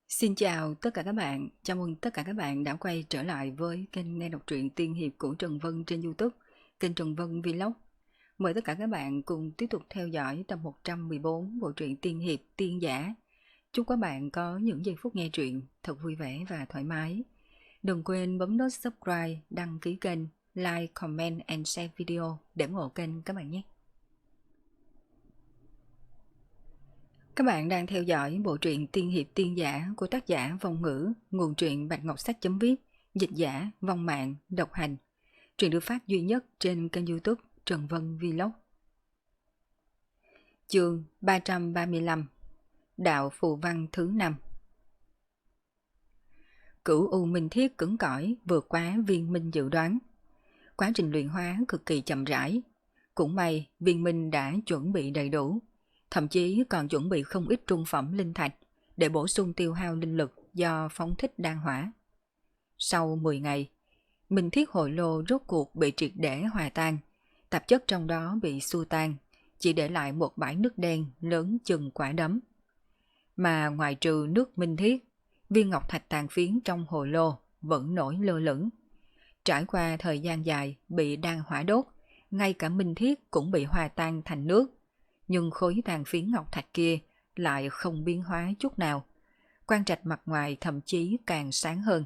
Xin chào tất cả các bạn, chào mừng tất cả các bạn đã quay trở lại với kênh nghe đọc truyện tiên hiệp của Trần Vân trên YouTube, kênh Trần Vân Vlog. Mời tất cả các bạn cùng tiếp tục theo dõi tập 114 bộ truyện tiên hiệp Tiên Giả. Chúc các bạn có những giây phút nghe truyện thật vui vẻ và thoải mái. Đừng quên bấm nút subscribe, đăng ký kênh, like, comment and share video để ủng hộ kênh các bạn nhé. Các bạn đang theo dõi bộ truyện Tiên hiệp tiên giả của tác giả Vong Ngữ, nguồn truyện Bạch Ngọc Sách.viết, dịch giả Vong Mạng, độc hành. Truyện được phát duy nhất trên kênh YouTube Trần Vân Vlog. Chương 335, Đạo Phù Văn thứ 5. Cửu U Minh Thiết cứng cỏi vượt quá Viên Minh dự đoán. Quá trình luyện hóa cực kỳ chậm rãi. Cũng may Viên Minh đã chuẩn bị đầy đủ, thậm chí còn chuẩn bị không ít trung phẩm linh thạch để bổ sung tiêu hao linh lực do phóng thích đan hỏa. Sau 10 ngày, Minh Thiết Hội Lô rốt cuộc bị triệt để hòa tan, tạp chất trong đó bị xua tan, chỉ để lại một bãi nước đen lớn chừng quả đấm. Mà ngoài trừ nước Minh Thiết, viên ngọc thạch tàn phiến trong hồ lô vẫn nổi lơ lửng. Trải qua thời gian dài bị đan hỏa đốt, ngay cả Minh Thiết cũng bị hòa tan thành nước. Nhưng khối tàn phiến ngọc thạch kia lại không biến hóa chút nào. Quang trạch mặt ngoài thậm chí càng sáng hơn.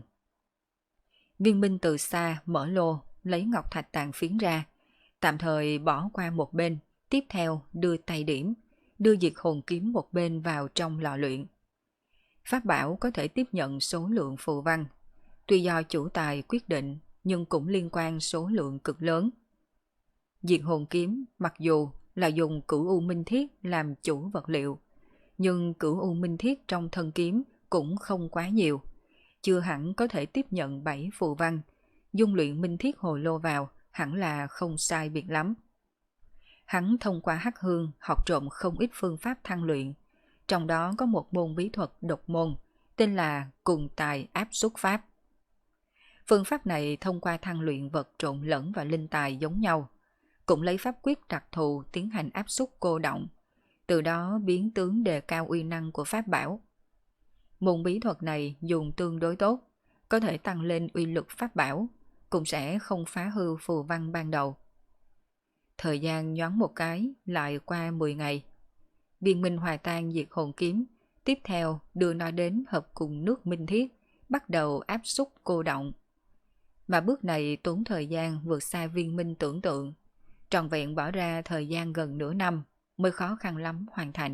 Viên Minh từ xa mở lô, lấy ngọc thạch tàn phiến ra, tạm thời bỏ qua một bên, tiếp theo đưa tay điểm, đưa diệt hồn kiếm một bên vào trong lò luyện. Pháp bảo có thể tiếp nhận số lượng phù văn, tuy do chủ tài quyết định nhưng cũng liên quan số lượng cực lớn. Diệt hồn kiếm mặc dù là dùng cửu U Minh Thiết làm chủ vật liệu, nhưng cửu U Minh Thiết trong thân kiếm cũng không quá nhiều, chưa hẳn có thể tiếp nhận 7 phù văn. Dung luyện Minh Thiết hồ lô vào hẳn là không sai biệt lắm. Hắn thông qua hắc hương học trộm không ít phương pháp thăng luyện, trong đó có một môn bí thuật độc môn tên là cùng tài áp xuất pháp. Phương pháp này thông qua thăng luyện vật trộn lẫn và linh tài giống nhau, cũng lấy pháp quyết đặc thù tiến hành áp suất cô động, từ đó biến tướng đề cao uy năng của pháp bảo. Môn bí thuật này dùng tương đối tốt, có thể tăng lên uy lực pháp bảo, cũng sẽ không phá hư phù văn ban đầu. Thời gian nhoáng một cái lại qua 10 ngày. Viên Minh hòa tan diệt hồn kiếm, tiếp theo đưa nó đến hợp cùng nước Minh Thiết, bắt đầu áp suất cô động. Mà bước này tốn thời gian vượt xa Viên Minh tưởng tượng, trọn vẹn bỏ ra thời gian gần nửa năm mới khó khăn lắm hoàn thành.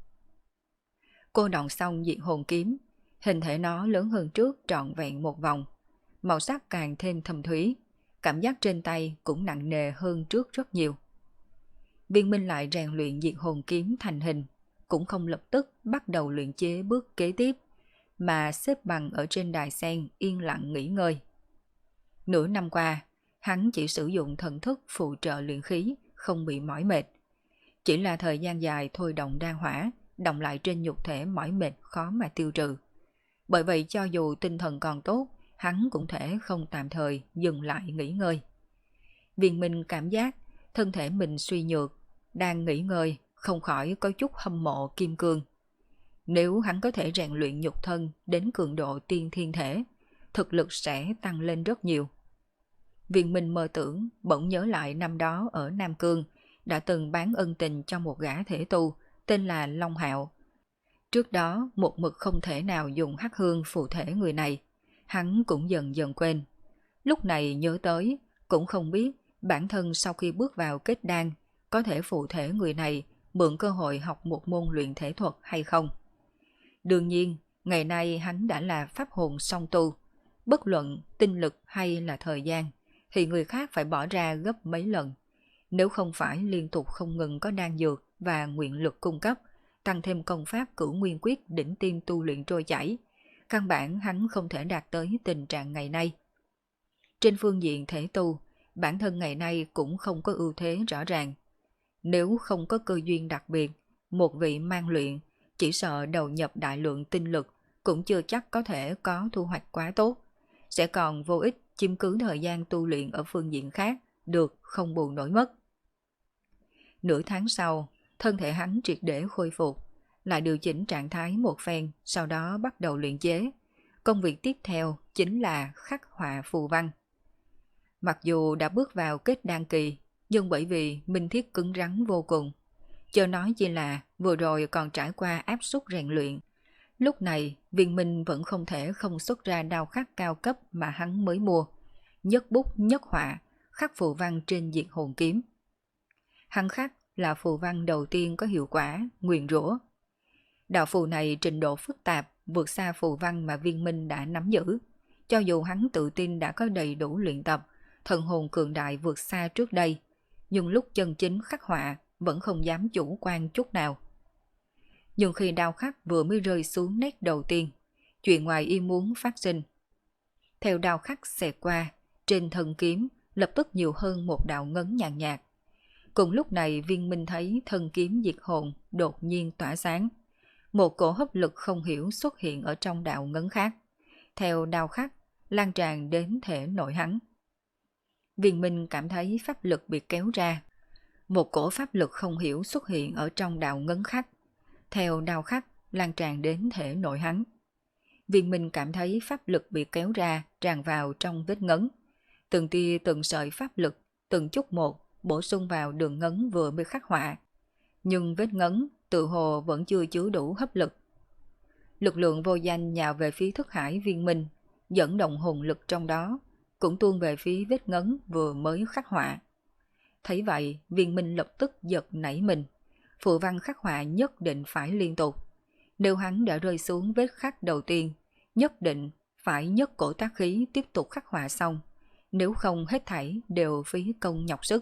Cô động xong diệt hồn kiếm, hình thể nó lớn hơn trước trọn vẹn một vòng, màu sắc càng thêm thâm thúy, cảm giác trên tay cũng nặng nề hơn trước rất nhiều. Viên Minh lại rèn luyện diệt hồn kiếm thành hình, cũng không lập tức bắt đầu luyện chế bước kế tiếp, mà xếp bằng ở trên đài sen yên lặng nghỉ ngơi. Nửa năm qua, hắn chỉ sử dụng thần thức phụ trợ luyện khí, không bị mỏi mệt. Chỉ là thời gian dài thôi động đan hỏa, động lại trên nhục thể mỏi mệt khó mà tiêu trừ. Bởi vậy cho dù tinh thần còn tốt, hắn cũng thể không tạm thời dừng lại nghỉ ngơi. Viên Minh cảm giác thân thể mình suy nhược, đang nghỉ ngơi, không khỏi có chút hâm mộ Kim Cương. Nếu hắn có thể rèn luyện nhục thân đến cường độ tiên thiên thể, thực lực sẽ tăng lên rất nhiều. Viên Minh mơ tưởng bỗng nhớ lại năm đó ở Nam Cương đã từng bán ân tình cho một gã thể tu tên là Long Hạo. Trước đó một mực không thể nào dùng hắc hương phụ thể người này, hắn cũng dần dần quên. Lúc này nhớ tới, cũng không biết bản thân sau khi bước vào kết đan có thể phụ thể người này mượn cơ hội học một môn luyện thể thuật hay không. Đương nhiên, ngày nay hắn đã là pháp hồn song tu, bất luận tinh lực hay là thời gian thì người khác phải bỏ ra gấp mấy lần. Nếu không phải liên tục không ngừng có đan dược và nguyện lực cung cấp, tăng thêm công pháp cửu nguyên quyết đỉnh tiêm tu luyện trôi chảy, căn bản hắn không thể đạt tới tình trạng ngày nay. Trên phương diện thể tu, bản thân ngày nay cũng không có ưu thế rõ ràng. Nếu không có cơ duyên đặc biệt, một vị mang luyện, chỉ sợ đầu nhập đại lượng tinh lực cũng chưa chắc có thể có thu hoạch quá tốt, sẽ còn vô ích chiếm cứ thời gian tu luyện ở phương diện khác, được không bù nổi mất. Nửa tháng sau, thân thể hắn triệt để khôi phục, lại điều chỉnh trạng thái một phen, sau đó bắt đầu luyện chế. Công việc tiếp theo chính là khắc họa phù văn. Mặc dù đã bước vào kết đan kỳ, nhưng bởi vì minh thiết cứng rắn vô cùng, chớ nói chỉ là vừa rồi còn trải qua áp suất rèn luyện. Lúc này, viên minh vẫn không thể không xuất ra đao khắc cao cấp mà hắn mới mua. Nhất bút nhất họa, khắc phù văn trên diệt hồn kiếm. Hắn khắc là phù văn đầu tiên có hiệu quả, nguyền rủa. Đạo phù này trình độ phức tạp, vượt xa phù văn mà viên minh đã nắm giữ. Cho dù hắn tự tin đã có đầy đủ luyện tập, thần hồn cường đại vượt xa trước đây, nhưng lúc chân chính khắc họa vẫn không dám chủ quan chút nào. Nhưng khi đao khắc vừa mới rơi xuống nét đầu tiên, chuyện ngoài ý muốn phát sinh. Theo đao khắc xẹt qua, trên thân kiếm lập tức nhiều hơn một đạo ngấn nhàn nhạt. Cùng lúc này viên minh thấy thân kiếm diệt hồn đột nhiên tỏa sáng. Một cổ hấp lực không hiểu xuất hiện ở trong đạo ngấn khác. Theo đao khắc, lan tràn đến thể nội hắn. Viên minh cảm thấy pháp lực bị kéo ra. Một cổ pháp lực không hiểu xuất hiện ở trong đạo ngấn khắc. Theo đao khắc, lan tràn đến thể nội hắn. Viên minh cảm thấy pháp lực bị kéo ra, tràn vào trong vết ngấn. Từng tia từng sợi pháp lực, từng chút một, bổ sung vào đường ngấn vừa mới khắc họa. Nhưng vết ngấn tự hồ vẫn chưa chứa đủ hấp lực. Lực lượng vô danh nhào về phía thức hải viên minh, dẫn động hồn lực trong đó, cũng tuôn về phía vết ngấn vừa mới khắc họa. Thấy vậy, viên minh lập tức giật nảy mình. Phù văn khắc họa nhất định phải liên tục. Nếu hắn đã rơi xuống vết khắc đầu tiên, nhất định phải nhất cổ tác khí tiếp tục khắc họa xong. Nếu không hết thảy đều phí công nhọc sức.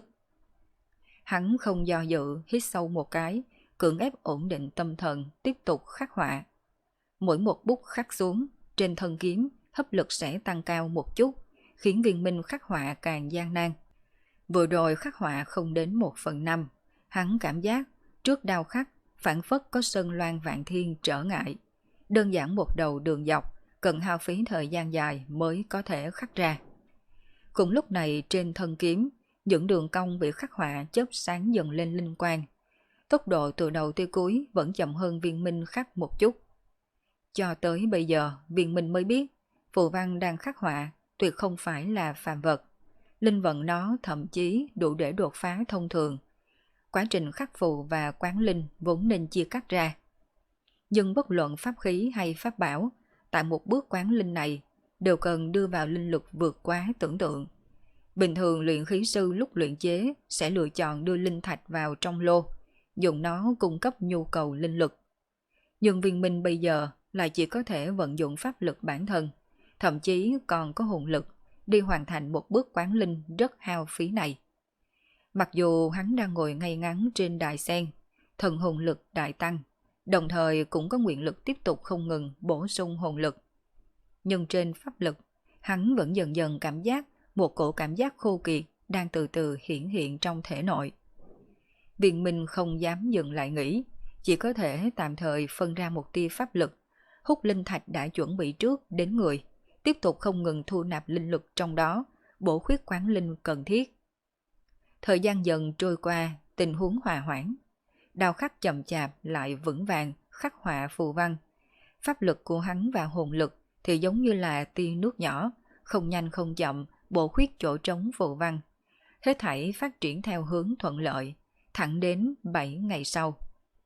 Hắn không do dự, hít sâu một cái, cưỡng ép ổn định tâm thần, tiếp tục khắc họa. Mỗi một bút khắc xuống, trên thân kiếm, hấp lực sẽ tăng cao một chút, khiến viên minh khắc họa càng gian nan. Vừa rồi khắc họa không đến 1/5, hắn cảm giác trước đao khắc phản phất có sơn loan vạn thiên trở ngại. Đơn giản một đầu đường dọc, cần hao phí thời gian dài mới có thể khắc ra. Cùng lúc này trên thân kiếm, những đường cong bị khắc họa chớp sáng dần lên linh quang. Tốc độ từ đầu tới cuối vẫn chậm hơn viên minh khắc một chút. Cho tới bây giờ, viên minh mới biết, phù văn đang khắc họa tuyệt không phải là phàm vật. Linh vận nó thậm chí đủ để đột phá thông thường. Quá trình khắc phù và quán linh vốn nên chia cắt ra. Nhưng bất luận pháp khí hay pháp bảo, tại một bước quán linh này, đều cần đưa vào linh lực vượt quá tưởng tượng. Bình thường luyện khí sư lúc luyện chế sẽ lựa chọn đưa linh thạch vào trong lô, dùng nó cung cấp nhu cầu linh lực. Nhưng viên minh bây giờ lại chỉ có thể vận dụng pháp lực bản thân, thậm chí còn có hồn lực, đi hoàn thành một bước quán linh rất hao phí này. Mặc dù hắn đang ngồi ngay ngắn trên đài sen, thần hồn lực đại tăng, đồng thời cũng có nguyện lực tiếp tục không ngừng bổ sung hồn lực. Nhưng trên pháp lực, hắn vẫn dần dần cảm giác một cổ cảm giác khô kiệt đang từ từ hiển hiện trong thể nội. Viên minh không dám dừng lại nghỉ, chỉ có thể tạm thời phân ra một tia pháp lực, hút linh thạch đã chuẩn bị trước đến người, tiếp tục không ngừng thu nạp linh lực trong đó, bổ khuyết quán linh cần thiết. Thời gian dần trôi qua, tình huống hòa hoãn. Đao khắc chậm chạp lại vững vàng khắc họa phù văn. Pháp lực của hắn và hồn lực thì giống như là tia nước nhỏ, không nhanh không chậm, bổ khuyết chỗ trống phù văn. Hết thảy phát triển theo hướng thuận lợi, thẳng đến 7 ngày sau.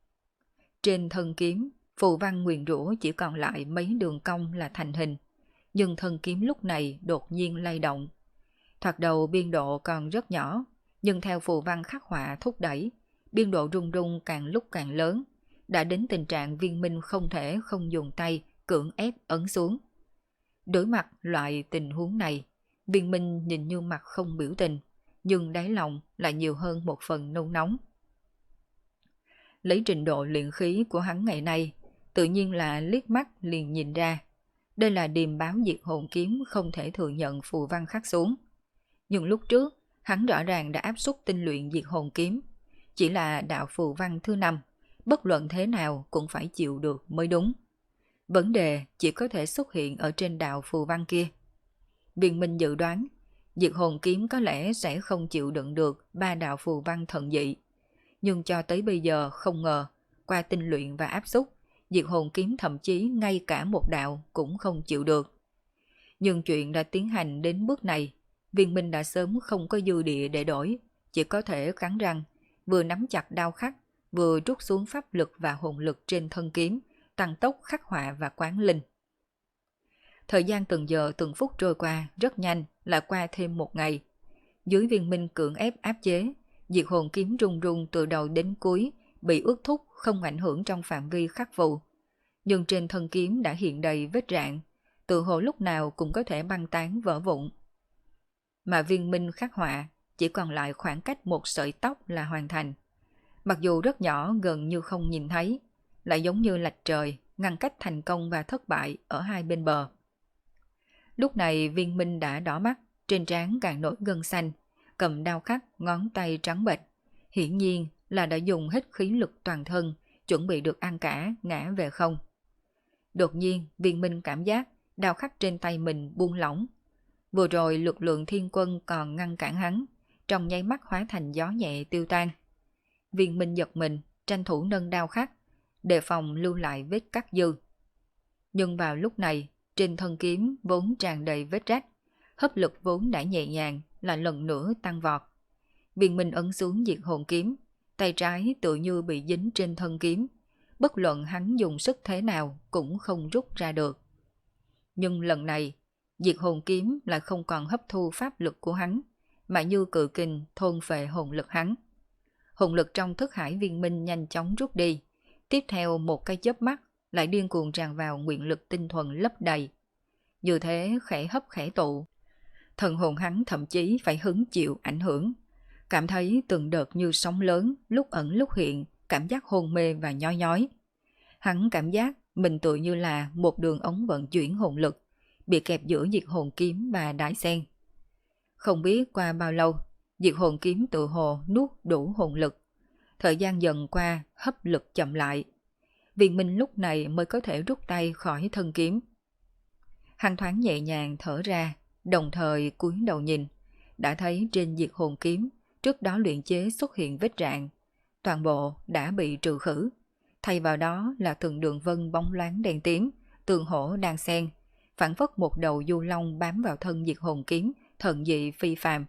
Trên thân kiếm, phù văn nguyền rủa chỉ còn lại mấy đường cong là thành hình. Nhưng thân kiếm lúc này đột nhiên lay động. Thoạt đầu biên độ còn rất nhỏ, nhưng theo phù văn khắc họa thúc đẩy, biên độ rung rung càng lúc càng lớn, đã đến tình trạng viên minh không thể không dùng tay cưỡng ép ấn xuống. Đối mặt loại tình huống này, viên minh nhìn như mặt không biểu tình, nhưng đáy lòng lại nhiều hơn một phần nôn nóng. Lấy trình độ luyện khí của hắn ngày nay, tự nhiên là liếc mắt liền nhìn ra. Đây là điềm báo diệt hồn kiếm không thể thừa nhận phù văn khắc xuống. Nhưng lúc trước, hắn rõ ràng đã áp suất tinh luyện diệt hồn kiếm. Chỉ là đạo phù văn thứ 5, bất luận thế nào cũng phải chịu được mới đúng. Vấn đề chỉ có thể xuất hiện ở trên đạo phù văn kia. Viên minh dự đoán, diệt hồn kiếm có lẽ sẽ không chịu đựng được 3 đạo phù văn thần dị. Nhưng cho tới bây giờ không ngờ, qua tinh luyện và áp xúc, diệt hồn kiếm thậm chí ngay cả một đạo cũng không chịu được. Nhưng chuyện đã tiến hành đến bước này, Viên Minh đã sớm không có dư địa để đổi, chỉ có thể cắn răng, vừa nắm chặt đao khắc, vừa rút xuống pháp lực và hồn lực trên thân kiếm, tăng tốc khắc họa và quán linh. Thời gian từng giờ từng phút trôi qua rất nhanh, lại qua thêm một ngày. Dưới Viên Minh cưỡng ép áp chế, diệt hồn kiếm rung rung từ đầu đến cuối, bị ước thúc không ảnh hưởng trong phạm vi khắc vụ. Nhưng trên thân kiếm đã hiện đầy vết rạn, tự hồ lúc nào cũng có thể băng tán vỡ vụn. Mà Viên Minh khắc họa chỉ còn lại khoảng cách một sợi tóc là hoàn thành. Mặc dù rất nhỏ gần như không nhìn thấy, lại giống như lạch trời ngăn cách thành công và thất bại ở hai bên bờ. Lúc này Viên Minh đã đỏ mắt, trên trán càng nổi gân xanh, cầm đao khắc, ngón tay trắng bệch. Hiển nhiên là đã dùng hết khí lực toàn thân, chuẩn bị được ăn cả, ngã về không. Đột nhiên Viên Minh cảm giác đao khắc trên tay mình buông lỏng. Vừa rồi lực lượng thiên quân còn ngăn cản hắn, trong nháy mắt hóa thành gió nhẹ tiêu tan. Viên Minh giật mình, tranh thủ nâng đao khắc, đề phòng lưu lại vết cắt dư. Nhưng vào lúc này, trên thân kiếm vốn tràn đầy vết rách, hấp lực vốn đã nhẹ nhàng là lần nữa tăng vọt. Viên Minh ấn xuống diệt hồn kiếm, tay trái tự như bị dính trên thân kiếm, bất luận hắn dùng sức thế nào cũng không rút ra được. Nhưng lần này, diệt hồn kiếm lại không còn hấp thu pháp lực của hắn, mà như cự kình thôn phệ hồn lực hắn. Hồn lực trong thức hải Viên Minh nhanh chóng rút đi, tiếp theo một cái chớp mắt lại điên cuồng tràn vào nguyện lực tinh thuần lấp đầy. Như thế khẽ hấp khẽ tụ, thần hồn hắn thậm chí phải hứng chịu ảnh hưởng, cảm thấy từng đợt như sóng lớn, lúc ẩn lúc hiện, cảm giác hôn mê và nhói nhói. Hắn cảm giác mình tự như là một đường ống vận chuyển hồn lực, bị kẹp giữa diệt hồn kiếm và đái sen. Không biết qua bao lâu, diệt hồn kiếm tự hồ nuốt đủ hồn lực. Thời gian dần qua, hấp lực chậm lại. Viên Minh lúc này mới có thể rút tay khỏi thân kiếm. Hắn thoáng nhẹ nhàng thở ra, đồng thời cúi đầu nhìn, đã thấy trên diệt hồn kiếm trước đó luyện chế xuất hiện vết rạn, toàn bộ đã bị trừ khử, thay vào đó là từng đường vân bóng loáng đen tím, tường hổ đan xen, phản phất một đầu du long bám vào thân diệt hồn kiếm, thần dị phi phàm.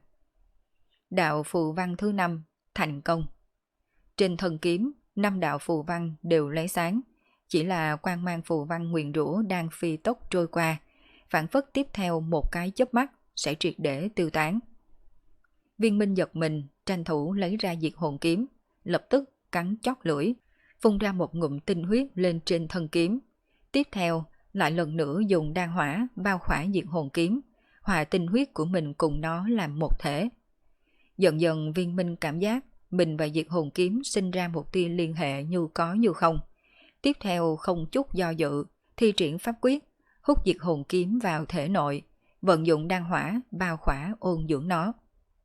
Đạo phù văn thứ 5 thành công. Trên thân kiếm, 5 đạo phù văn đều lấy sáng, chỉ là quang mang phù văn nguyền rủa đang phi tốc trôi qua, phản phất tiếp theo một cái chớp mắt sẽ triệt để tiêu tán. Viên Minh giật mình, tranh thủ lấy ra diệt hồn kiếm, lập tức cắn chót lưỡi, phun ra một ngụm tinh huyết lên trên thân kiếm. Tiếp theo, lại lần nữa dùng đan hỏa bao khỏa diệt hồn kiếm, hòa tinh huyết của mình cùng nó làm một thể. Dần dần Viên Minh cảm giác mình và diệt hồn kiếm sinh ra một tia liên hệ như có như không. Tiếp theo không chút do dự, thi triển pháp quyết, hút diệt hồn kiếm vào thể nội, vận dụng đan hỏa bao khỏa ôn dưỡng nó.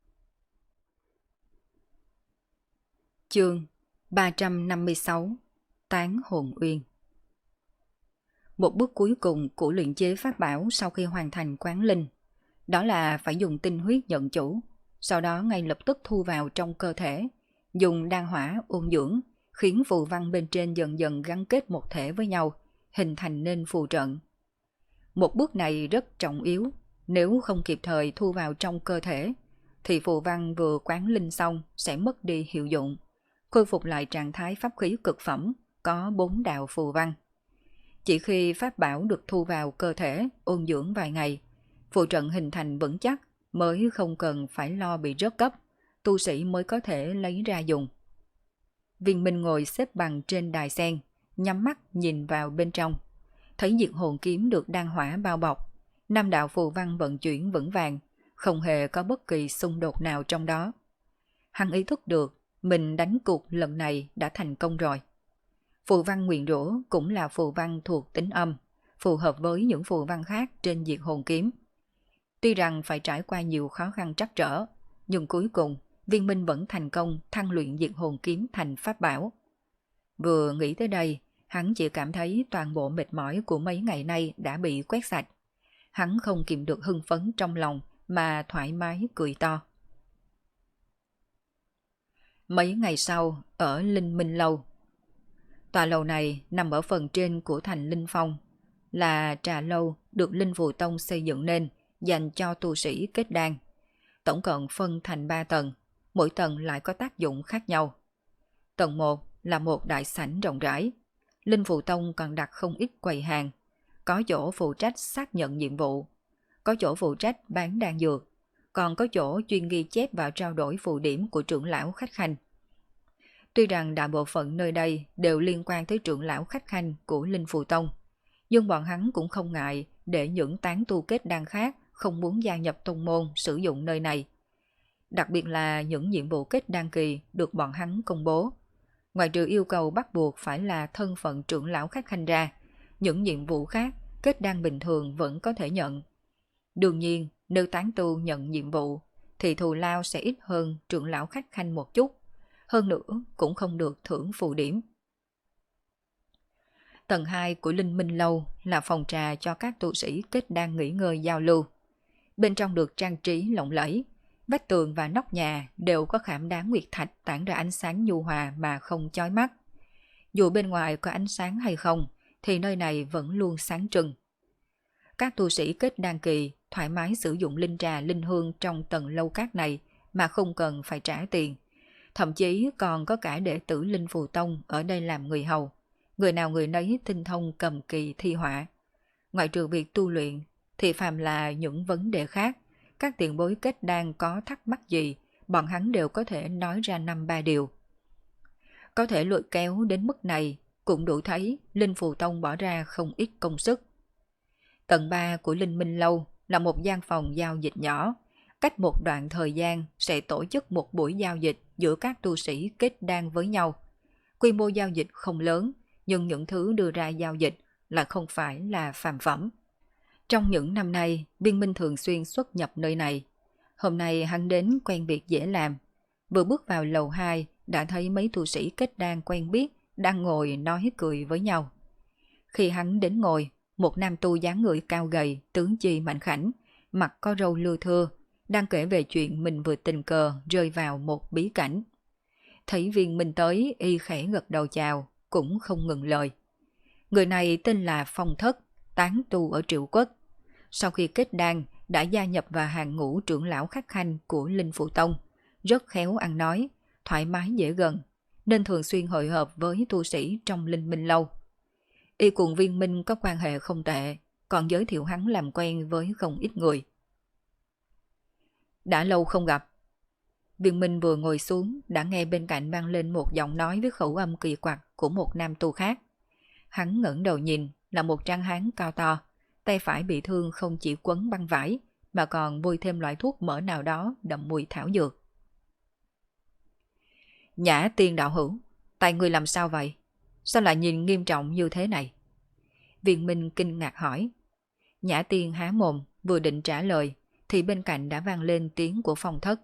Chương 356 Tán hồn uyên. Một bước cuối cùng của luyện chế pháp bảo sau khi hoàn thành quán linh, đó là phải dùng tinh huyết nhận chủ, sau đó ngay lập tức thu vào trong cơ thể, dùng đan hỏa ôn dưỡng, khiến phù văn bên trên dần dần gắn kết một thể với nhau, hình thành nên phù trận. Một bước này rất trọng yếu, nếu không kịp thời thu vào trong cơ thể, thì phù văn vừa quán linh xong sẽ mất đi hiệu dụng, khôi phục lại trạng thái pháp khí cực phẩm, có 4 đạo phù văn. Chỉ khi pháp bảo được thu vào cơ thể, ôn dưỡng vài ngày, phù trận hình thành vững chắc, mới không cần phải lo bị rớt cấp, tu sĩ mới có thể lấy ra dùng. Viên Minh ngồi xếp bằng trên đài sen, nhắm mắt nhìn vào bên trong, thấy diệt hồn kiếm được đan hỏa bao bọc, 5 đạo phù văn vận chuyển vững vàng, không hề có bất kỳ xung đột nào trong đó. Hắn ý thức được mình đánh cuộc lần này đã thành công rồi. Phù văn nguyền rủa cũng là phù văn thuộc tính âm, phù hợp với những phù văn khác trên diệt hồn kiếm. Tuy rằng phải trải qua nhiều khó khăn trắc trở, nhưng cuối cùng Viên Minh vẫn thành công thăng luyện diệt hồn kiếm thành pháp bảo. Vừa nghĩ tới đây, hắn chỉ cảm thấy toàn bộ mệt mỏi của mấy ngày nay đã bị quét sạch. Hắn không kìm được hưng phấn trong lòng mà thoải mái cười to. Mấy ngày sau, ở Linh Minh Lâu, Tòa lầu này nằm ở phần trên của thành Linh Phong, là trà lâu được Linh Phù Tông xây dựng nên dành cho tu sĩ kết đan. Tổng cộng phân thành 3 tầng, mỗi tầng lại có tác dụng khác nhau. Tầng 1 là một đại sảnh rộng rãi. Linh Phù Tông còn đặt không ít quầy hàng, có chỗ phụ trách xác nhận nhiệm vụ, có chỗ phụ trách bán đan dược, còn có chỗ chuyên ghi chép và trao đổi phù điểm của trưởng lão khách khanh. Tuy rằng đại bộ phận nơi đây đều liên quan tới trưởng lão khách khanh của Linh Phù Tông, nhưng bọn hắn cũng không ngại để những tán tu kết đan khác không muốn gia nhập tông môn sử dụng nơi này. Đặc biệt là những nhiệm vụ kết đan kỳ được bọn hắn công bố. Ngoài trừ yêu cầu bắt buộc phải là thân phận trưởng lão khách khanh ra, những nhiệm vụ khác kết đan bình thường vẫn có thể nhận. Đương nhiên, nếu tán tu nhận nhiệm vụ thì thù lao sẽ ít hơn trưởng lão khách khanh một chút, hơn nữa cũng không được thưởng phù điểm. Tầng 2 của Linh Minh Lâu là phòng trà cho các tu sĩ kết đan nghỉ ngơi giao lưu. Bên trong được trang trí lộng lẫy, vách tường và nóc nhà đều có khảm đá nguyệt thạch tản ra ánh sáng nhu hòa mà không chói mắt. Dù bên ngoài có ánh sáng hay không, thì nơi này vẫn luôn sáng trưng. Các tu sĩ kết đan kỳ thoải mái sử dụng linh trà linh hương trong tầng lâu cát này mà không cần phải trả tiền. Thậm chí còn có cả đệ tử Linh Phù Tông ở đây làm người hầu. Người nào người nấy tinh thông cầm kỳ thi họa. Ngoại trừ việc tu luyện, thì phàm là những vấn đề khác, các tiền bối kết đan có thắc mắc gì, bọn hắn đều có thể nói ra 5-3 điều. Có thể lôi kéo đến mức này, cũng đủ thấy Linh Phù Tông bỏ ra không ít công sức. Tầng 3 của Linh Minh Lâu là một gian phòng giao dịch nhỏ. Cách một đoạn thời gian sẽ tổ chức một buổi giao dịch giữa các tu sĩ kết đan với nhau. Quy mô giao dịch không lớn, nhưng những thứ đưa ra giao dịch là không phải là phàm phẩm. Trong những năm nay, Viên Minh thường xuyên xuất nhập nơi này. Hôm nay hắn đến quen việc dễ làm. Vừa bước vào lầu 2 đã thấy mấy tu sĩ kết đan quen biết đang ngồi nói cười với nhau. Khi hắn đến ngồi, một nam tu dáng người cao gầy, tướng chi mạnh khảnh, mặt có râu lưa thưa, đang kể về chuyện mình vừa tình cờ rơi vào một bí cảnh. Thấy Viên Minh tới, y khẽ gật đầu chào, cũng không ngừng lời. Người này tên là Phong Thất, tán tu ở Triệu Quốc. Sau khi kết đan, đã gia nhập vào hàng ngũ trưởng lão khách khanh của Linh Phù Tông, rất khéo ăn nói, thoải mái dễ gần, nên thường xuyên hội họp với tu sĩ trong Linh Minh Lâu. Y cùng Viên Minh có quan hệ không tệ, còn giới thiệu hắn làm quen với không ít người. Đã lâu không gặp. Viên Minh vừa ngồi xuống đã nghe bên cạnh vang lên một giọng nói với khẩu âm kỳ quặc của một nam tu khác. Hắn ngẩng đầu nhìn là một tráng hán cao to, tay phải bị thương không chỉ quấn băng vải mà còn bôi thêm loại thuốc mỡ nào đó đậm mùi thảo dược. Nhã Tiên đạo hữu, tay ngươi làm sao vậy? Sao lại nhìn nghiêm trọng như thế này? Viên Minh kinh ngạc hỏi. Nhã Tiên há mồm vừa định trả lời thì bên cạnh đã vang lên tiếng của Phong Thất.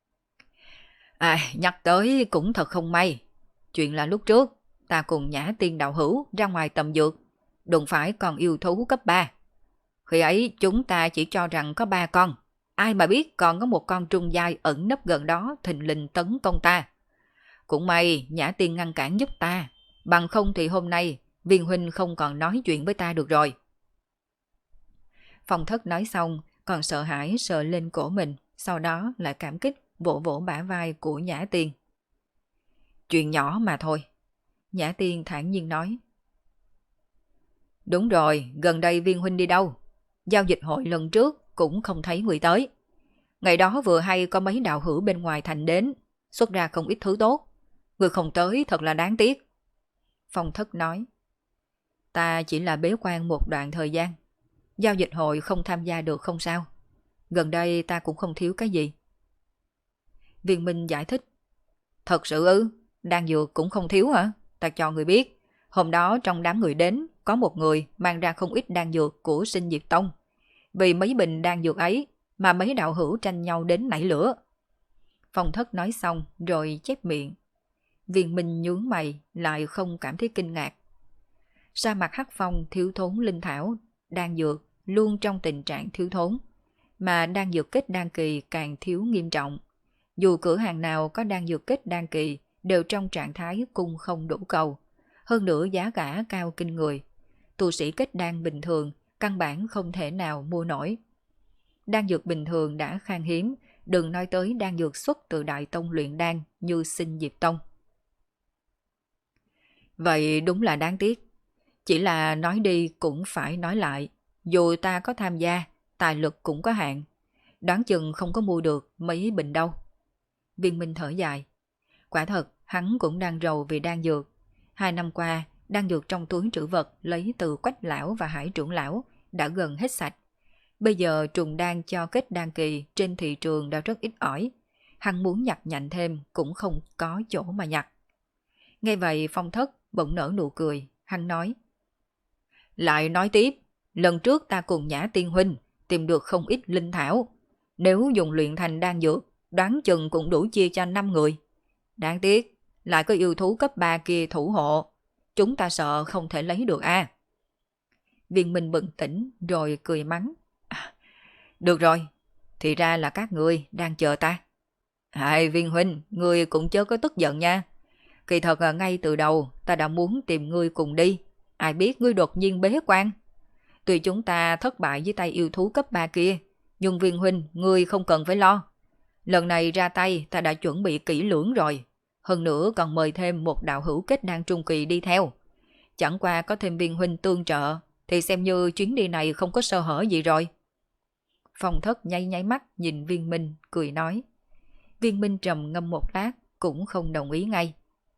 Nhắc tới cũng thật không may. Chuyện là lúc trước ta cùng Nhã Tiên đạo hữu ra ngoài tầm dược, đụng phải con yêu thú cấp 3. Khi ấy chúng ta chỉ cho rằng có 3 con, ai mà biết còn có một con trung giai ẩn nấp gần đó thình lình tấn công ta. Cũng may Nhã Tiên ngăn cản giúp ta, bằng không thì hôm nay Viên huynh không còn nói chuyện với ta được rồi. Phong Thất nói xong còn sợ hãi sờ lên cổ mình, sau đó lại cảm kích vỗ vỗ bả vai của Nhã Tiên. Chuyện nhỏ mà thôi. Nhã Tiên thản nhiên nói. Đúng rồi, gần đây Viên huynh đi đâu? Giao dịch hội lần trước cũng không thấy người tới. Ngày đó vừa hay có mấy đạo hữu bên ngoài thành đến, xuất ra không ít thứ tốt. Người không tới thật là đáng tiếc. Phong Thất nói. Ta chỉ là bế quan một đoạn thời gian. Giao dịch hội không tham gia được không sao. Gần đây ta cũng không thiếu cái gì. Viên Minh giải thích. Thật sự ư? Đan dược cũng không thiếu hả? Ta cho người biết. Hôm đó trong đám người đến, có một người mang ra không ít đan dược của Sinh Diệt Tông. Vì mấy bình đan dược ấy mà mấy đạo hữu tranh nhau đến nảy lửa. Phong Thất nói xong rồi chép miệng. Viên Minh nhướng mày lại không cảm thấy kinh ngạc. Sa mạc Hắc Phong thiếu thốn linh thảo, đan dược luôn trong tình trạng thiếu thốn. Mà đan dược kết đan kỳ càng thiếu nghiêm trọng. Dù cửa hàng nào có đan dược kết đan kỳ đều trong trạng thái cung không đủ cầu. hơn nữa giá cả cao kinh người. Tu sĩ kết đan bình thường căn bản không thể nào mua nổi. Đan dược bình thường đã khan hiếm, đừng nói tới đan dược xuất từ Đại Tông luyện đan như Sinh Diệp Tông. Vậy đúng là đáng tiếc. Chỉ là nói đi cũng phải nói lại, dù ta có tham gia, tài lực cũng có hạn. Đoán chừng không có mua được mấy bình đâu. Viên Minh thở dài. Quả thật, hắn cũng đang rầu vì đan dược. 2 năm qua, đan dược trong túi trữ vật lấy từ Quách lão và Hải trưởng lão đã gần hết sạch. Bây giờ trùng đan cho kết đan kỳ trên thị trường đã rất ít ỏi. Hắn muốn nhặt nhạnh thêm cũng không có chỗ mà nhặt. Nghe vậy Phong Thất bỗng nở nụ cười, hắn nói. Lại nói tiếp, lần trước ta cùng Nhã Tiên Huynh tìm được không ít linh thảo. Nếu dùng luyện thành đan dược, đoán chừng cũng đủ chia cho 5 người. Đáng tiếc, lại có yêu thú cấp 3 kia thủ hộ. Chúng ta sợ không thể lấy được a. Viên Minh bừng tỉnh rồi cười mắng. Được rồi, thì ra là các ngươi đang chờ ta. Hai Viên Huynh, ngươi cũng chớ có tức giận nha. Kỳ thật là ngay từ đầu ta đã muốn tìm ngươi cùng đi. Ai biết ngươi đột nhiên bế quan. Tuy chúng ta thất bại với tay yêu thú cấp 3 kia, nhưng Viên Huynh, ngươi không cần phải lo. Lần này ra tay ta đã chuẩn bị kỹ lưỡng rồi. Hơn nữa còn mời thêm một đạo hữu kết đan trung kỳ đi theo. Chẳng qua có thêm Viên Huynh tương trợ, thì xem như chuyến đi này không có sơ hở gì rồi. Phong Thất nháy nháy mắt nhìn Viên Minh, cười nói. Viên Minh trầm ngâm một lát, cũng không đồng ý ngay.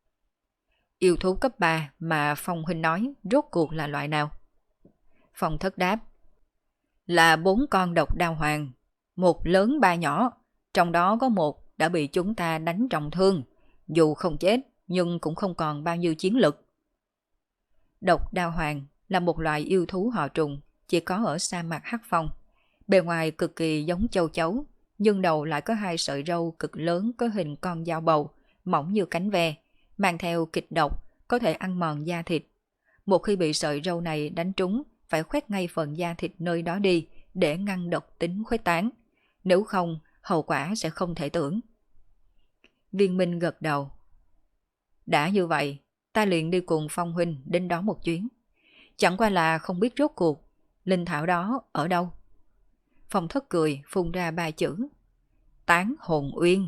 Yêu thú cấp 3 mà Phong Huynh nói rốt cuộc là loại nào? Phong Thất đáp. Là 4 con độc đao hoàng, 1 lớn 3 nhỏ, trong đó có 1 đã bị chúng ta đánh trọng thương, dù không chết nhưng cũng không còn bao nhiêu chiến lực. Độc đao hoàng là một loại yêu thú họ trùng, chỉ có ở sa mạc Hắc Phong. Bề ngoài cực kỳ giống châu chấu, nhưng đầu lại có 2 sợi râu cực lớn có hình con dao bầu, mỏng như cánh ve, mang theo kịch độc, có thể ăn mòn da thịt. Một khi bị sợi râu này đánh trúng, phải khoét ngay phần da thịt nơi đó đi để ngăn độc tính khuếch tán. Nếu không, hậu quả sẽ không thể tưởng. Viên Minh gật đầu. Đã như vậy, ta liền đi cùng Phong Huynh đến đó một chuyến. Chẳng qua là không biết rốt cuộc, linh thảo đó ở đâu. Phong Thất cười phun ra 3 chữ. Tán hồn uyên.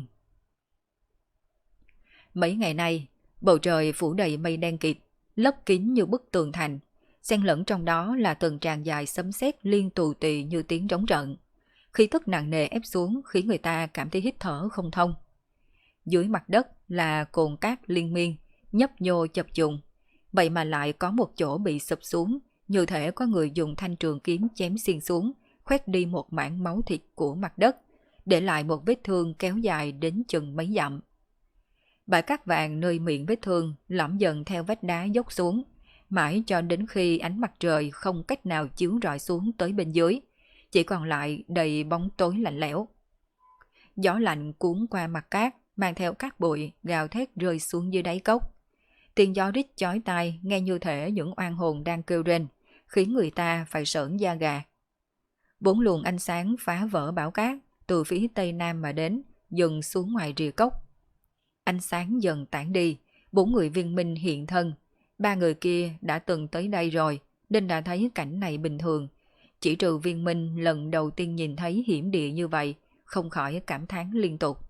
Mấy ngày nay, bầu trời phủ đầy mây đen kịt, lấp kín như bức tường thành. Xen lẫn trong đó là từng tràng dài sấm sét liên tù tì như tiếng trống trận. Khí tức nặng nề ép xuống khiến người ta cảm thấy hít thở không thông. Dưới mặt đất là cồn cát liên miên, nhấp nhô chập trùng. Vậy mà lại có một chỗ bị sụp xuống, như thể có người dùng thanh trường kiếm chém xuyên xuống, khoét đi một mảng máu thịt của mặt đất, để lại một vết thương kéo dài đến chừng mấy dặm. Bãi cát vàng nơi miệng vết thương lõm dần theo vách đá dốc xuống, mãi cho đến khi ánh mặt trời không cách nào chiếu rọi xuống tới bên dưới, chỉ còn lại đầy bóng tối lạnh lẽo. Gió lạnh cuốn qua mặt cát, mang theo cát bụi gào thét rơi xuống dưới đáy cốc. Tiếng gió rít chói tai nghe như thể những oan hồn đang kêu rên, khiến người ta phải sởn da gà. 4 luồng ánh sáng phá vỡ bão cát từ phía tây nam mà đến, dừng xuống ngoài rìa cốc. Ánh sáng dần tản đi, 4 người Viên Minh hiện thân. 3 người kia đã từng tới đây rồi, nên đã thấy cảnh này bình thường. Chỉ trừ Viên Minh lần đầu tiên nhìn thấy hiểm địa như vậy, không khỏi cảm thán liên tục.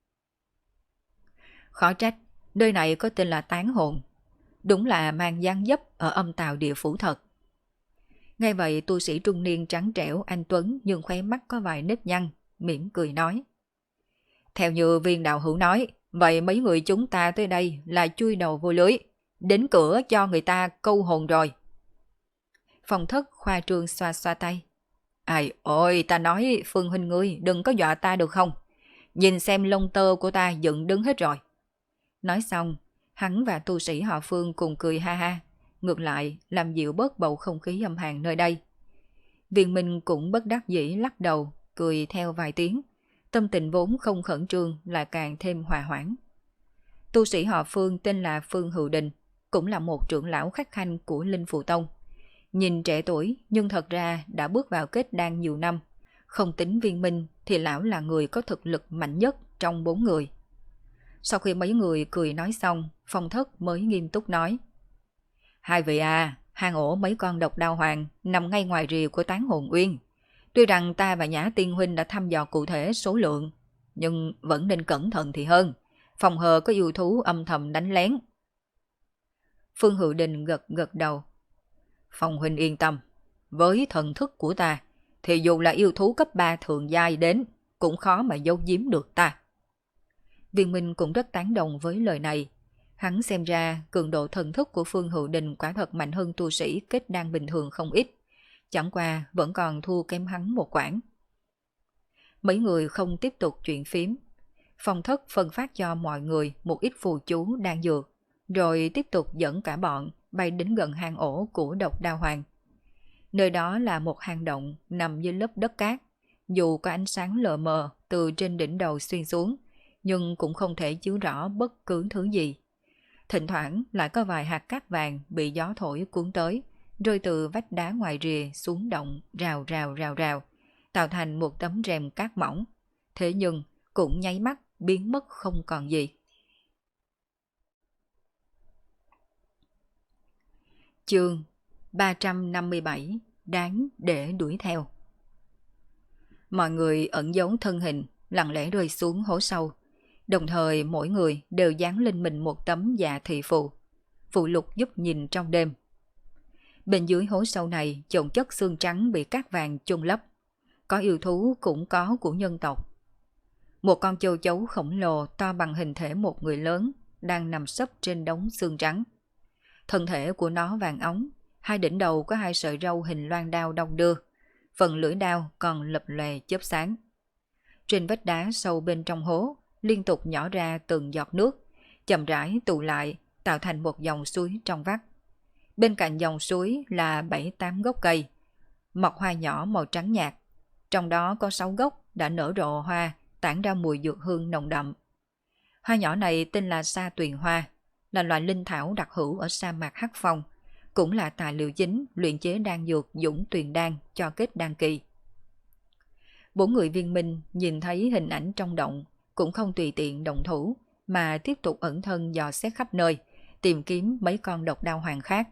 Khó trách, nơi này có tên là Tán Hồn. Đúng là mang dáng dấp ở âm tào địa phủ thật. Ngay vậy tu sĩ trung niên trắng trẻo anh Tuấn nhưng khóe mắt có vài nếp nhăn, mỉm cười nói. Theo như Viên đạo hữu nói, vậy mấy người chúng ta tới đây là chui đầu vô lưới, đến cửa cho người ta câu hồn rồi. Phong Thất khoa trương xoa xoa tay. Ai ôi, ta nói Phương huynh ngươi đừng có dọa ta được không? Nhìn xem lông tơ của ta dựng đứng hết rồi. Nói xong, hắn và tu sĩ họ Phương cùng cười ha ha, ngược lại làm dịu bớt bầu không khí âm hàn nơi đây. Viên Minh cũng bất đắc dĩ lắc đầu, cười theo vài tiếng. Tâm tình vốn không khẩn trương lại càng thêm hòa hoãn. Tu sĩ họ Phương tên là Phương Hữu Đình, cũng là một trưởng lão khách khanh của Linh Phù Tông. Nhìn trẻ tuổi nhưng thật ra đã bước vào kết đan nhiều năm. Không tính Viên Minh thì lão là người có thực lực mạnh nhất trong 4 người. Sau khi mấy người cười nói xong, Phong Thất mới nghiêm túc nói. Hai vị à, hang ổ mấy con độc đao hoàng nằm ngay ngoài rìa của Tán Hồn Uyên. Tuy rằng ta và Nhã Tiên Huynh đã thăm dò cụ thể số lượng, nhưng vẫn nên cẩn thận thì hơn, phòng hờ có yêu thú âm thầm đánh lén. Phương Hữu Đình gật gật đầu. Phong huynh yên tâm, với thần thức của ta, thì dù là yêu thú cấp 3 thượng giai đến, cũng khó mà giấu giếm được ta. Viên Minh cũng rất tán đồng với lời này. Hắn xem ra cường độ thần thức của Phương Hữu Đình quả thật mạnh hơn tu sĩ kết đan bình thường không ít. Chẳng qua vẫn còn thua kém hắn một quãng. Mấy người không tiếp tục chuyện phím. Phong thất phân phát cho mọi người một ít phù chú đan dược, rồi tiếp tục dẫn cả bọn bay đến gần hang ổ của độc đao hoàng. Nơi đó là một hang động nằm dưới lớp đất cát. Dù có ánh sáng lờ mờ từ trên đỉnh đầu xuyên xuống, nhưng cũng không thể chiếu rõ bất cứ thứ gì. Thỉnh thoảng lại có vài hạt cát vàng bị gió thổi cuốn tới, rơi từ vách đá ngoài rìa xuống động rào rào rào rào, tạo thành một tấm rèm cát mỏng. Thế nhưng cũng nháy mắt biến mất không còn gì. Chương 357 đáng để đuổi theo. Mọi người ẩn giấu thân hình, lặng lẽ rơi xuống hố sâu. Đồng thời mỗi người đều dán lên mình một tấm dạ thị phù. Phụ lục giúp nhìn trong đêm. Bên dưới hố sâu này chồng chất xương trắng bị cát vàng chôn lấp. Có yêu thú cũng có của nhân tộc. Một con châu chấu khổng lồ to bằng hình thể một người lớn đang nằm sấp trên đống xương trắng. Thân thể của nó vàng óng, hai đỉnh đầu có hai sợi râu hình loan đao đong đưa, phần lưỡi đao còn lập lòe chớp sáng. Trên vách đá sâu bên trong hố liên tục nhỏ ra từng giọt nước, chậm rãi tụ lại tạo thành một dòng suối trong vắt. Bên cạnh dòng suối là 7-8 gốc cây, mọc hoa nhỏ màu trắng nhạt, trong đó có 6 gốc đã nở rộ hoa, tản ra mùi dược hương nồng đậm. Hoa nhỏ này tên là sa tuyền hoa, là loại linh thảo đặc hữu ở sa mạc Hắc Phong, cũng là tài liệu chính luyện chế đan dược Dũng Tuyền đan cho kết đan kỳ. 4 người viên minh nhìn thấy hình ảnh trong động, cũng không tùy tiện động thủ, mà tiếp tục ẩn thân dò xét khắp nơi, tìm kiếm mấy con độc đao hoàng khác.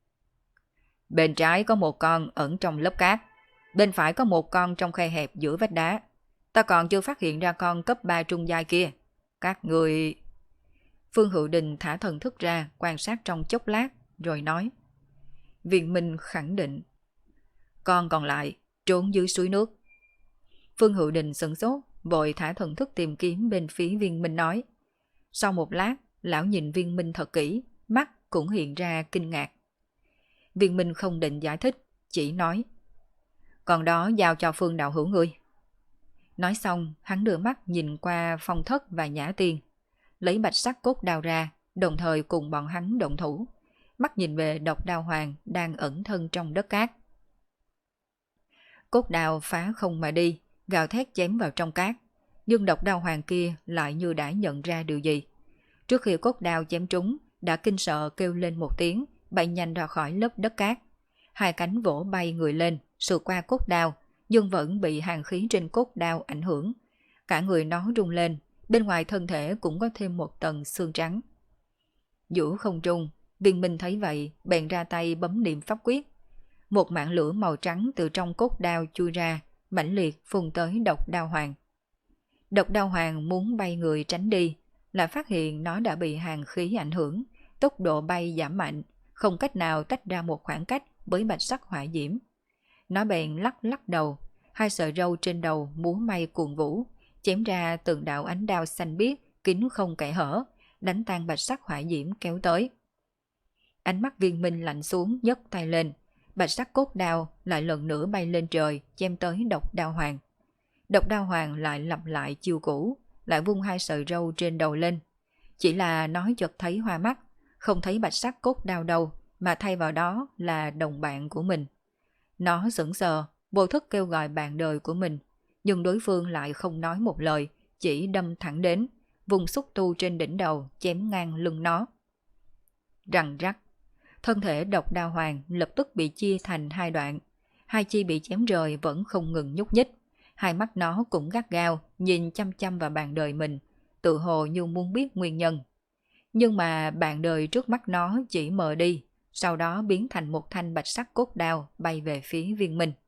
Bên trái có một con ẩn trong lớp cát, bên phải có một con trong khe hẹp giữa vách đá. Ta còn chưa phát hiện ra con cấp 3 trung giai kia. Các người... Phương Hữu Đình thả thần thức ra quan sát trong chốc lát, rồi nói. Viên Minh khẳng định. Con còn lại trốn dưới suối nước. Phương Hữu Đình sửng sốt, vội thả thần thức tìm kiếm bên phía Viên Minh nói. Sau một lát, lão nhìn Viên Minh thật kỹ, mắt cũng hiện ra kinh ngạc. Viên Minh không định giải thích, chỉ nói. Còn đó giao cho Phương đạo hữu ngươi. Nói xong, hắn đưa mắt nhìn qua Phong Thất và Nhã Tiên, lấy bạch sắc cốt đao ra, đồng thời cùng bọn hắn động thủ, mắt nhìn về độc đao hoàng đang ẩn thân trong đất cát. Cốt đao phá không mà đi, gào thét chém vào trong cát, nhưng độc đao hoàng kia lại như đã nhận ra điều gì. Trước khi cốt đao chém trúng, đã kinh sợ kêu lên một tiếng, bay nhanh ra khỏi lớp đất cát. Hai cánh vỗ bay người lên, sượt qua cốt đao, nhưng vẫn bị hàn khí trên cốt đao ảnh hưởng. Cả người nó rung lên, bên ngoài thân thể cũng có thêm một tầng xương trắng. Giữa không trung, Viên Minh thấy vậy, bèn ra tay bấm niệm pháp quyết. Một mảng lửa màu trắng từ trong cốt đao chui ra, mãnh liệt phun tới độc đao hoàng. Độc đao hoàng muốn bay người tránh đi, lại phát hiện nó đã bị hàn khí ảnh hưởng, tốc độ bay giảm mạnh, không cách nào tách ra một khoảng cách với bạch sắc hỏa diễm. Nó bèn lắc lắc đầu, hai sợi râu trên đầu múa may cuồng vũ, chém ra từng đạo ánh đao xanh biếc, kín không kẽ hở, đánh tan bạch sắc hỏa diễm kéo tới. Ánh mắt Viên Minh lạnh xuống, nhấc tay lên, bạch sắc cốt đao lại lần nữa bay lên trời, chém tới độc đao hoàng. Độc đao hoàng lại lặp lại chiêu cũ, lại vung hai sợi râu trên đầu lên. Chỉ là nó chợt thấy hoa mắt, không thấy bạch sắc cốt đao đâu, mà thay vào đó là đồng bạn của mình. Nó sững sờ, vô thức kêu gọi bạn đời của mình, nhưng đối phương lại không nói một lời, chỉ đâm thẳng đến, vùng xúc tu trên đỉnh đầu chém ngang lưng nó. Răng rắc, thân thể độc đao hoàng lập tức bị chia thành hai đoạn, hai chi bị chém rời vẫn không ngừng nhúc nhích, hai mắt nó cũng gắt gao nhìn chăm chăm vào bạn đời mình, tự hồ như muốn biết nguyên nhân. Nhưng mà bạn đời trước mắt nó chỉ mờ đi, sau đó biến thành một thanh bạch sắc cốt đao bay về phía Viên Minh.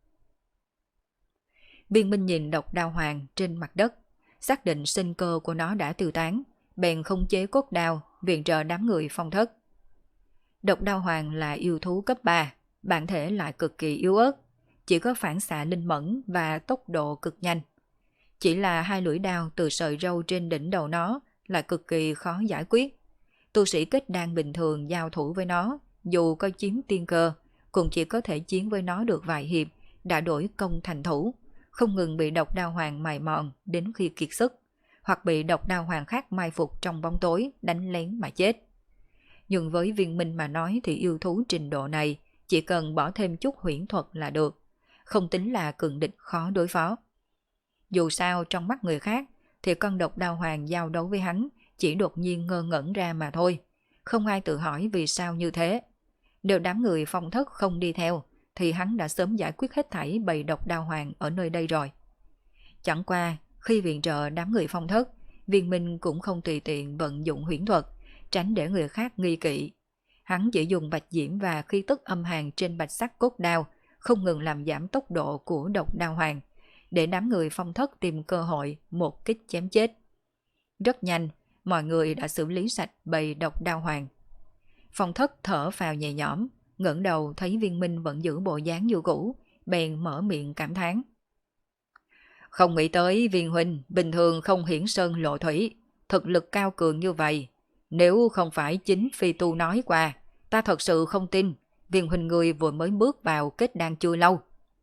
Viên Minh nhìn độc đao hoàng trên mặt đất, xác định sinh cơ của nó đã tiêu tán, bèn khống chế cốt đao viện trợ đám người Phong Thất. Độc đao hoàng là yêu thú cấp 3, bản thể lại cực kỳ yếu ớt, chỉ có phản xạ linh mẫn và tốc độ cực nhanh. Chỉ là hai lưỡi đao từ sợi râu trên đỉnh đầu nó là cực kỳ khó giải quyết. Tu sĩ kết đan bình thường giao thủ với nó, dù có chiếm tiên cơ, cũng chỉ có thể chiến với nó được vài hiệp, đã đổi công thành thủ, không ngừng bị độc đao hoàng mài mòn đến khi kiệt sức, hoặc bị độc đao hoàng khác mai phục trong bóng tối đánh lén mà chết. Nhưng với Viên Minh mà nói thì yêu thú trình độ này chỉ cần bỏ thêm chút huyễn thuật là được, không tính là cường địch khó đối phó. Dù sao trong mắt người khác thì con độc đao hoàng giao đấu với hắn chỉ đột nhiên ngơ ngẩn ra mà thôi, không ai tự hỏi vì sao như thế. Nếu đám người Phong Thất không đi theo thì hắn đã sớm giải quyết hết thảy bầy độc đao hoàng ở nơi đây rồi. Chẳng qua khi viện trợ đám người Phong Thất, Viên Minh cũng không tùy tiện vận dụng huyễn thuật, tránh để người khác nghi kỵ. Hắn chỉ dùng bạch diễm và khí tức âm hàn trên bạch sắc cốt đao, không ngừng làm giảm tốc độ của độc đao hoàng, để đám người Phong Thất tìm cơ hội một kích chém chết. Rất nhanh, mọi người đã xử lý sạch bầy độc đao hoàng. Phong Thất thở phào nhẹ nhõm, ngẩng đầu thấy Viên Minh vẫn giữ bộ dáng như cũ, bèn mở miệng cảm thán. Không nghĩ tới Viên huynh bình thường không hiển sơn lộ thủy, thực lực cao cường như vậy. Nếu không phải chính phi tu nói qua, ta thật sự không tin Viên huynh người vừa mới bước vào kết đan chưa lâu.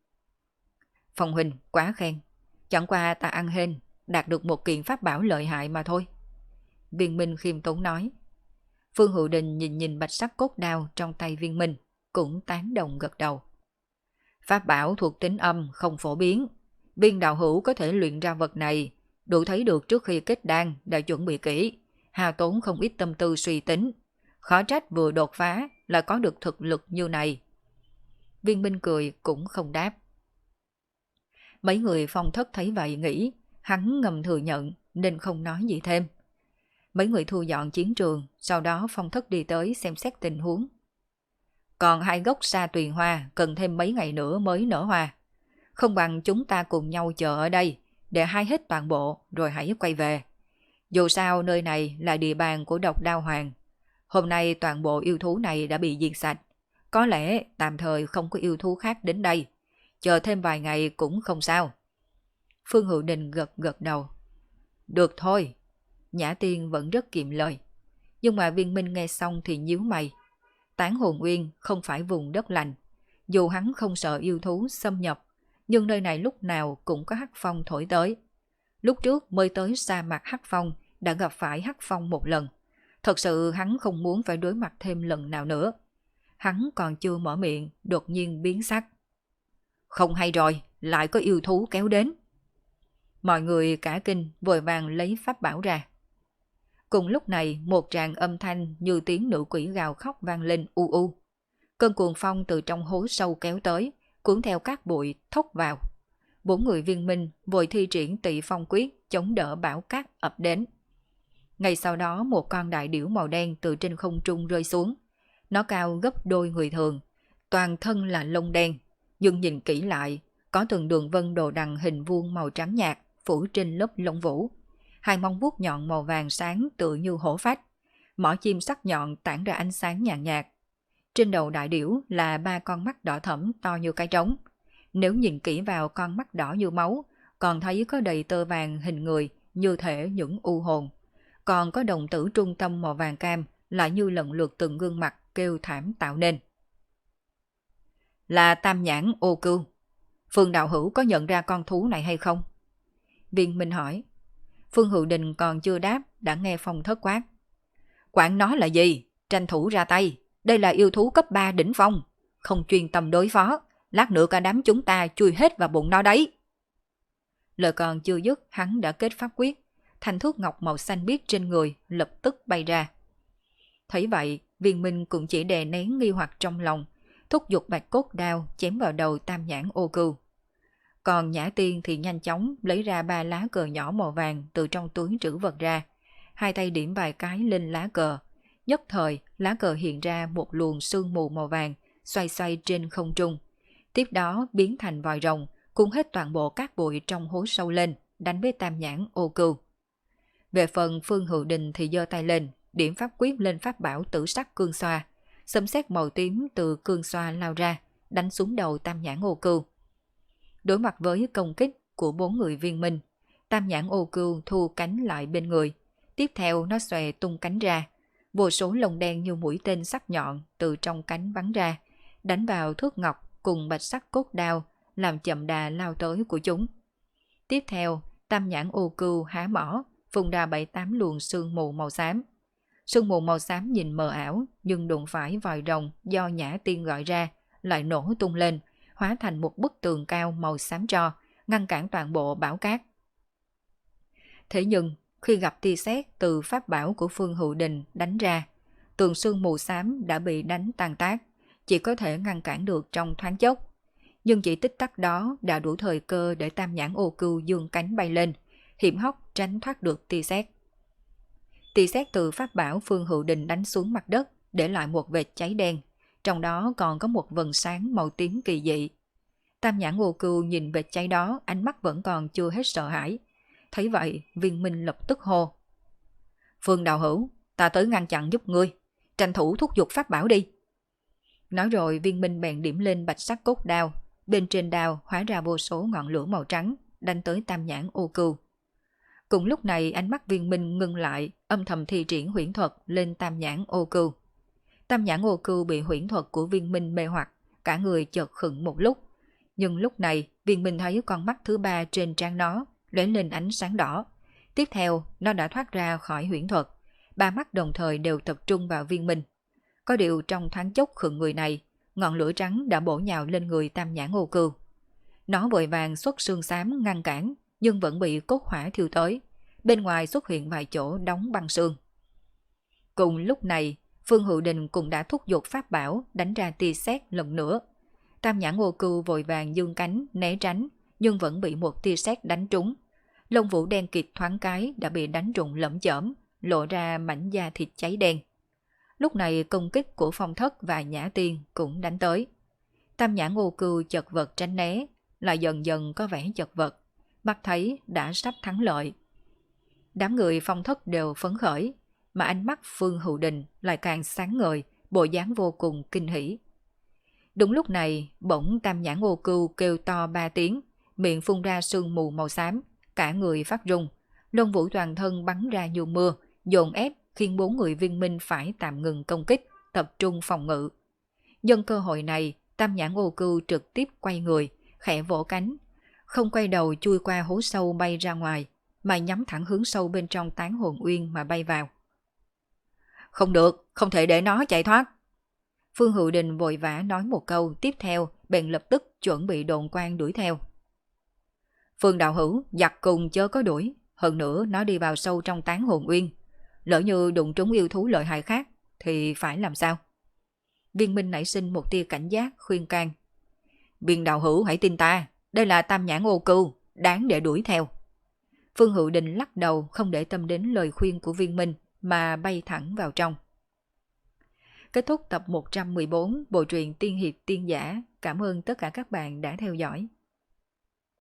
Phong huynh quá khen, chẳng qua ta ăn hên đạt được một kiện pháp bảo lợi hại mà thôi. Viên Minh khiêm tốn nói. Phương Hữu Đình nhìn nhìn bạch sắc cốt đao trong tay Viên Minh, cũng tán đồng gật đầu. Pháp bảo thuộc tính âm không phổ biến, Viên đạo hữu có thể luyện ra vật này, đủ thấy được trước khi kết đan đã chuẩn bị kỹ, hao tốn không ít tâm tư suy tính, khó trách vừa đột phá là có được thực lực như này. Viên Minh cười cũng không đáp. Mấy người Phong Thất thấy vậy nghĩ hắn ngầm thừa nhận nên không nói gì thêm. Mấy người thu dọn chiến trường, sau đó Phong Thất đi tới xem xét tình huống. Còn 2 gốc sa tuyền hoa cần thêm mấy ngày nữa mới nở hoa. Không bằng chúng ta cùng nhau chờ ở đây để hái hết toàn bộ rồi hãy quay về. Dù sao nơi này là địa bàn của độc đao hoàng. Hôm nay toàn bộ yêu thú này đã bị diệt sạch. Có lẽ tạm thời không có yêu thú khác đến đây. Chờ thêm vài ngày cũng không sao. Phương Hữu Đình gật gật đầu. Được thôi. Nhã Tiên vẫn rất kiệm lời. Nhưng mà Viên Minh nghe xong thì nhíu mày. Tán Hồn Uyên không phải vùng đất lành. Dù hắn không sợ yêu thú xâm nhập, nhưng nơi này lúc nào cũng có hắc phong thổi tới. Lúc trước mới tới sa mạc hắc phong đã gặp phải hắc phong một lần. Thật sự hắn không muốn phải đối mặt thêm lần nào nữa. Hắn còn chưa mở miệng, đột nhiên biến sắc. Không hay rồi, lại có yêu thú kéo đến. Mọi người cả kinh vội vàng lấy pháp bảo ra. Cùng lúc này một tràng âm thanh như tiếng nữ quỷ gào khóc vang lên u u. Cơn cuồng phong từ trong hố sâu kéo tới, cuốn theo cát bụi thốc vào. 4 người Viên Minh vội thi triển Tị Phong quyết chống đỡ bão cát ập đến. Ngay sau đó một con đại điểu màu đen từ trên không trung rơi xuống. Nó cao gấp đôi người thường, toàn thân là lông đen, nhưng nhìn kỹ lại có từng đường vân đồ đằng hình vuông màu trắng nhạt phủ trên lớp lông vũ. 2 móng vuốt nhọn màu vàng sáng tựa như hổ phách, mỏ chim sắc nhọn tản ra ánh sáng nhàn nhạt. Trên đầu đại điểu là 3 con mắt đỏ thẫm to như cái trống. Nếu nhìn kỹ vào con mắt đỏ như máu, còn thấy có đầy tơ vàng hình người như thể những u hồn. Còn có đồng tử trung tâm màu vàng cam lại như lần lượt từng gương mặt kêu thảm tạo nên. Là Tam Nhãn Ô Cưu. Phương đạo hữu có nhận ra con thú này hay không? Viên Minh hỏi. Phương Hữu Đình còn chưa đáp đã nghe Phong Thất quát. Quản nó là gì? Tranh thủ ra tay. Đây là yêu thú cấp 3 đỉnh phong. Không chuyên tâm đối phó. Lát nữa cả đám chúng ta chui hết vào bụng nó đấy. Lời còn chưa dứt hắn đã kết pháp quyết. Thanh thước ngọc màu xanh biếc trên người lập tức bay ra. Thấy vậy, Viên Minh cũng chỉ đè nén nghi hoặc trong lòng, thúc giục bạch cốt đao chém vào đầu Tam Nhãn Ô Cưu. Còn Nhã Tiên thì nhanh chóng lấy ra 3 lá cờ nhỏ màu vàng từ trong túi trữ vật ra, 2 tay điểm vài cái lên lá cờ, Nhất thời, lá cờ hiện ra một luồng sương mù màu vàng, xoay xoay trên không trung. Tiếp đó biến thành vòi rồng, cuốn hết toàn bộ cát bụi trong hố sâu lên, đánh với Tam Nhãn Ô Cừu. Về phần Phương Hữu Đình thì giơ tay lên, điểm pháp quyết lên pháp bảo tử sắc cương xoa. Sấm sét màu tím từ cương xoa lao ra, đánh xuống đầu Tam Nhãn Ô Cừu. Đối mặt với công kích của 4 người viên minh, Tam Nhãn Ô Cừu thu cánh lại bên người. Tiếp theo nó xòe tung cánh ra, vô số lông đen như mũi tên sắc nhọn từ trong cánh bắn ra, đánh vào thước ngọc cùng bạch sắc cốt đao, làm chậm đà lao tới của chúng. Tiếp theo, Tam Nhãn Ô Cừu há mỏ, phun ra 7-8 luồng sương mù màu xám. Sương mù màu xám nhìn mờ ảo, nhưng đụng phải vòi rồng do Nhã Tiên gọi ra, lại nổ tung lên, hóa thành một bức tường cao màu xám tro, ngăn cản toàn bộ bão cát. Thế nhưng, khi gặp tia sét từ pháp bảo của Phương Hữu Đình đánh ra, tường sương mù xám đã bị đánh tan tác, chỉ có thể ngăn cản được trong thoáng chốc. Nhưng chỉ tích tắc đó đã đủ thời cơ để Tam Nhãn Ô Cừu dương cánh bay lên, hiểm hóc tránh thoát được tia sét. Tia sét từ pháp bảo Phương Hữu Đình đánh xuống mặt đất, để lại một vệt cháy đen, trong đó còn có một vầng sáng màu tím kỳ dị. Tam Nhãn Ô Cừu nhìn vệt cháy đó, ánh mắt vẫn còn chưa hết sợ hãi. Thấy vậy, Viên Minh lập tức hô: Phương đạo hữu, ta tới ngăn chặn giúp ngươi, tranh thủ thúc giục pháp bảo đi. Nói rồi Viên Minh bèn điểm lên bạch sắc cốt đao, bên trên đao hóa ra vô số ngọn lửa màu trắng, đánh tới Tam Nhãn Ô Cừu. Cùng lúc này ánh mắt Viên Minh ngưng lại, âm thầm thi triển huyễn thuật lên Tam Nhãn Ô Cừu. Tam Nhãn Ô Cừu bị huyễn thuật của Viên Minh mê hoặc, cả người chợt khựng một lúc. Nhưng lúc này Viên Minh thấy con mắt thứ 3 trên trán nó lóe lên ánh sáng đỏ. Tiếp theo nó đã thoát ra khỏi huyễn thuật, 3 mắt đồng thời đều tập trung vào Viên Minh. Có điều trong thoáng chốc khựng người này, ngọn lửa trắng đã bổ nhào lên người Tam Nhãn Ô Cừu. Nó vội vàng xuất sương xám ngăn cản, nhưng vẫn bị cốt hỏa thiêu tới. Bên ngoài xuất hiện vài chỗ đóng băng sương. Cùng lúc này, Phương Hữu Đình cũng đã thúc giục pháp bảo đánh ra tia sét lần nữa. Tam Nhãn Ô Cừu vội vàng dương cánh né tránh, nhưng vẫn bị một tia sét đánh trúng. Lông vũ đen kịt thoáng cái đã bị đánh rụng lởm chởm, lộ ra mảnh da thịt cháy đen. Lúc này công kích của Phong Thất và Nhã Tiên cũng đánh tới. Tam Nhãn Ô Cừu chật vật tránh né, lại dần dần có vẻ chật vật, mắt thấy đã sắp thắng lợi. Đám người Phong Thất đều phấn khởi, mà ánh mắt Phương Hữu Đình lại càng sáng ngời, bộ dáng vô cùng kinh hỉ. Đúng lúc này, bỗng Tam Nhãn Ô Cừu kêu to 3 tiếng, miệng phun ra sương mù màu xám, cả người phát rung, lông vũ toàn thân bắn ra như mưa, dồn ép khiến 4 người viên minh phải tạm ngừng công kích, tập trung phòng ngự. Nhân cơ hội này, Tam Nhãn Ô Cừu trực tiếp quay người, khẽ vỗ cánh, không quay đầu chui qua hố sâu bay ra ngoài, mà nhắm thẳng hướng sâu bên trong Tán Hồn Uyên mà bay vào. Không được, không thể để nó chạy thoát. Phương Hữu Đình vội vã nói một câu, tiếp theo bèn lập tức chuẩn bị đồn quan đuổi theo. Phương đạo hữu, giặc cùng chớ có đuổi, hơn nữa nó đi vào sâu trong Tán Hồn Uyên. Lỡ như đụng trúng yêu thú lợi hại khác, thì phải làm sao? Viên Minh nảy sinh một tia cảnh giác khuyên can. Viên đạo hữu hãy tin ta, đây là Tam Nhãn Ô Cừu, đáng để đuổi theo. Phương Hữu Đình lắc đầu không để tâm đến lời khuyên của Viên Minh mà bay thẳng vào trong. Kết thúc tập 114 bộ truyện Tiên Hiệp Tiên Giả. Cảm ơn tất cả các bạn đã theo dõi.